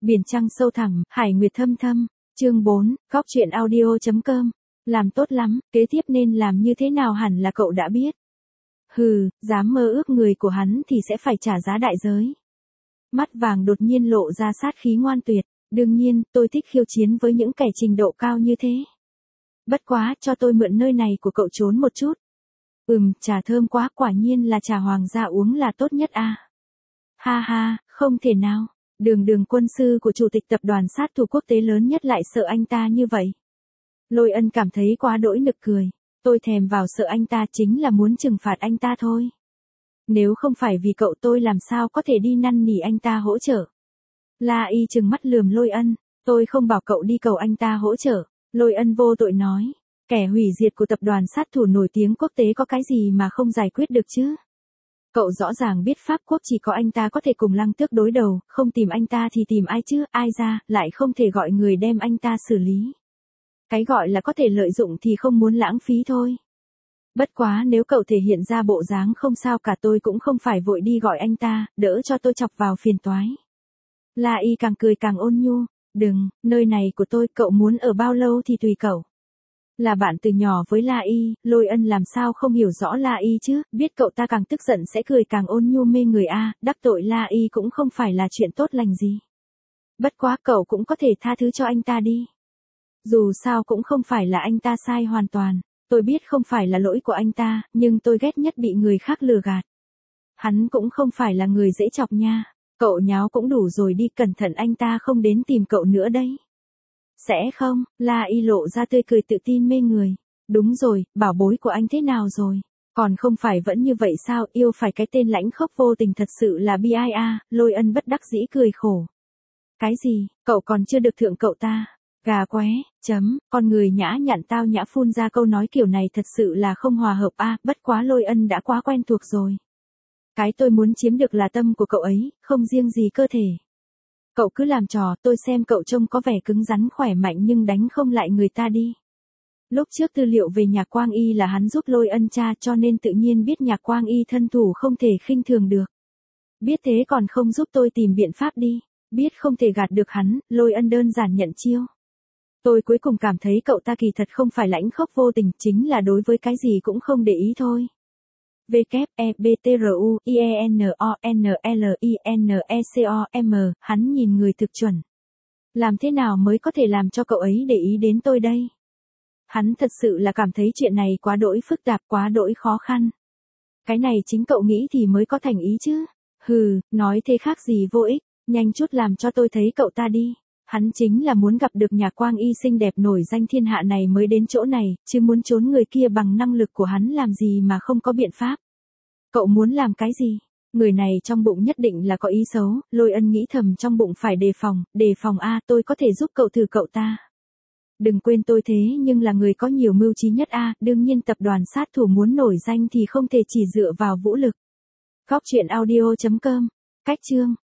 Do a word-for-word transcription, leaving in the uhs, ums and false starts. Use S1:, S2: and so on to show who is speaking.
S1: Biển trăng sâu thẳm, hải nguyệt thâm thâm. Chương bốn, góc truyện audio.com. Làm tốt lắm, kế tiếp nên làm như thế nào hẳn là cậu đã biết. Hừ, dám mơ ước người của hắn thì sẽ phải trả giá đại giới. Mắt vàng đột nhiên lộ ra sát khí ngoan tuyệt. Đương nhiên, tôi thích khiêu chiến với những kẻ trình độ cao như thế. Bất quá, cho tôi mượn nơi này của cậu trốn một chút. Ừm, trà thơm quá, quả nhiên là trà hoàng gia uống là tốt nhất à. Ha ha, không thể nào. Đường đường quân sư của chủ tịch tập đoàn sát thủ quốc tế lớn nhất lại sợ anh ta như vậy. Lôi Ân cảm thấy quá đỗi nực cười. Tôi thèm vào sợ anh ta chính là muốn trừng phạt anh ta thôi. Nếu không phải vì cậu tôi làm sao có thể đi năn nỉ anh ta hỗ trợ. La Y trừng mắt lườm Lôi Ân. Tôi không bảo cậu đi cầu anh ta hỗ trợ. Lôi Ân vô tội nói. Kẻ hủy diệt của tập đoàn sát thủ nổi tiếng quốc tế có cái gì mà không giải quyết được chứ? Cậu rõ ràng biết Pháp quốc chỉ có anh ta có thể cùng Lăng Tước đối đầu, không tìm anh ta thì tìm ai chứ, ai ra, lại không thể gọi người đem anh ta xử lý. Cái gọi là có thể lợi dụng thì không muốn lãng phí thôi. Bất quá nếu cậu thể hiện ra bộ dáng không sao cả tôi cũng không phải vội đi gọi anh ta, đỡ cho tôi chọc vào phiền toái. La Y càng cười càng ôn nhu, đừng, nơi này của tôi, cậu muốn ở bao lâu thì tùy cậu. Là bạn từ nhỏ với La Y, Lôi Ân làm sao không hiểu rõ La Y chứ, biết cậu ta càng tức giận sẽ cười càng ôn nhu mê người a, đắc tội La Y cũng không phải là chuyện tốt lành gì. Bất quá cậu cũng có thể tha thứ cho anh ta đi. Dù sao cũng không phải là anh ta sai hoàn toàn, tôi biết không phải là lỗi của anh ta, nhưng tôi ghét nhất bị người khác lừa gạt. Hắn cũng không phải là người dễ chọc nha, cậu nháo cũng đủ rồi đi, cẩn thận anh ta không đến tìm cậu nữa đấy. Sẽ không, La Y lộ ra tươi cười tự tin mê người. Đúng rồi, bảo bối của anh thế nào rồi? Còn không phải vẫn như vậy sao, yêu phải cái tên lãnh khốc vô tình thật sự là bi ai a. Lôi Ân bất đắc dĩ cười khổ. Cái gì, cậu còn chưa được thượng cậu ta? Gà qué, chấm, con người nhã nhặn tao nhã phun ra câu nói kiểu này thật sự là không hòa hợp a. Bất quá Lôi Ân đã quá quen thuộc rồi. Cái tôi muốn chiếm được là tâm của cậu ấy, không riêng gì cơ thể. Cậu cứ làm trò, tôi xem cậu trông có vẻ cứng rắn khỏe mạnh nhưng đánh không lại người ta đi. Lúc trước tư liệu về Nhạc Quang Y là hắn giúp Lôi Ân tra cho nên tự nhiên biết Nhạc Quang Y thân thủ không thể khinh thường được. Biết thế còn không giúp tôi tìm biện pháp đi. Biết không thể gạt được hắn, Lôi Ân đơn giản nhận chiêu. Tôi cuối cùng cảm thấy cậu ta kỳ thật không phải lãnh khốc vô tình, chính là đối với cái gì cũng không để ý thôi. W, E, B, T, R, U, I, E, N, O, N, L, I, N, E, C, O, M, hắn nhìn người thực chuẩn. Làm thế nào mới có thể làm cho cậu ấy để ý đến tôi đây? Hắn thật sự là cảm thấy chuyện này quá đỗi phức tạp, quá đỗi khó khăn. Cái này chính cậu nghĩ thì mới có thành ý chứ. Hừ, nói thế khác gì vô ích, nhanh chút làm cho tôi thấy cậu ta đi. Hắn chính là muốn gặp được Nhạc Quang Y xinh đẹp nổi danh thiên hạ này mới đến chỗ này, chứ muốn trốn người kia bằng năng lực của hắn làm gì mà không có biện pháp. Cậu muốn làm cái gì? Người này trong bụng nhất định là có ý xấu, Lôi Ân nghĩ thầm trong bụng phải đề phòng, đề phòng a, tôi có thể giúp cậu thử cậu ta. Đừng quên tôi thế nhưng là người có nhiều mưu trí nhất a, đương nhiên tập đoàn sát thủ muốn nổi danh thì không thể chỉ dựa vào vũ lực. Góc truyện audio.com, cách chương.